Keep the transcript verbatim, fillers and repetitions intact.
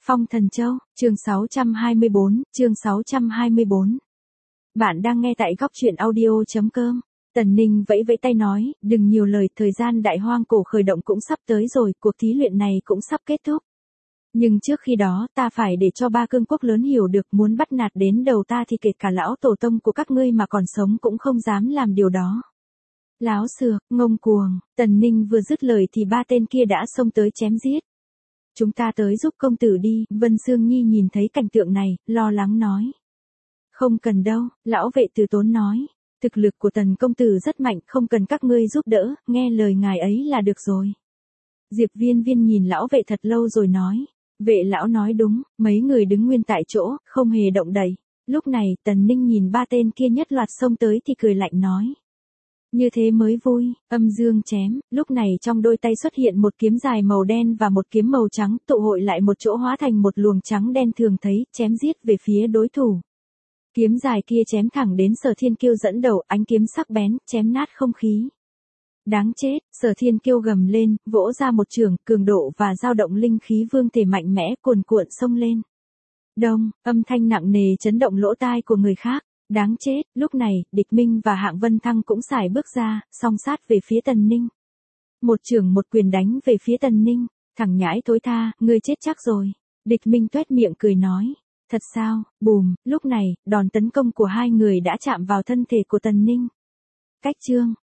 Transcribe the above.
Phong Thần Châu, chương sáu trăm hai mươi bốn, chương sáu trăm hai mươi bốn. Bạn đang nghe tại góc truyện audio chấm com. Tần Ninh vẫy vẫy tay nói, đừng nhiều lời, thời gian đại hoang cổ khởi động cũng sắp tới rồi, cuộc thí luyện này cũng sắp kết thúc. Nhưng trước khi đó, ta phải để cho ba cương quốc lớn hiểu được, muốn bắt nạt đến đầu ta thì kể cả lão tổ tông của các ngươi mà còn sống cũng không dám làm điều đó. Láo xược, ngông cuồng. Tần Ninh vừa dứt lời thì ba tên kia đã xông tới chém giết. Chúng ta tới giúp công tử đi, Vân Sương Nhi nhìn thấy cảnh tượng này, lo lắng nói. Không cần đâu, lão vệ từ tốn nói. Thực lực của tần công tử rất mạnh, không cần các ngươi giúp đỡ, nghe lời ngài ấy là được rồi. Diệp Viên Viên nhìn lão vệ thật lâu rồi nói. Vệ lão nói đúng, mấy người đứng nguyên tại chỗ, không hề động đậy. Lúc này, Tần Ninh nhìn ba tên kia nhất loạt xông tới thì cười lạnh nói. Như thế mới vui, âm dương chém, lúc này trong đôi tay xuất hiện một kiếm dài màu đen và một kiếm màu trắng, tụ hội lại một chỗ hóa thành một luồng trắng đen thường thấy, chém giết về phía đối thủ. Kiếm dài kia chém thẳng đến Sở Thiên Kiêu dẫn đầu, ánh kiếm sắc bén, chém nát không khí. Đáng chết, Sở Thiên Kiêu gầm lên, vỗ ra một trường, cường độ và dao động linh khí vương thể mạnh mẽ cuồn cuộn xông lên. Đông, âm thanh nặng nề chấn động lỗ tai của người khác. Đáng chết, lúc này, Địch Minh và Hạng Vân Thăng cũng xài bước ra, song sát về phía Tần Ninh. Một trường một quyền đánh về phía Tần Ninh, thằng nhãi thối tha, ngươi chết chắc rồi. Địch Minh tuét miệng cười nói, thật sao, bùm, lúc này, đòn tấn công của hai người đã chạm vào thân thể của Tần Ninh. Cách chương,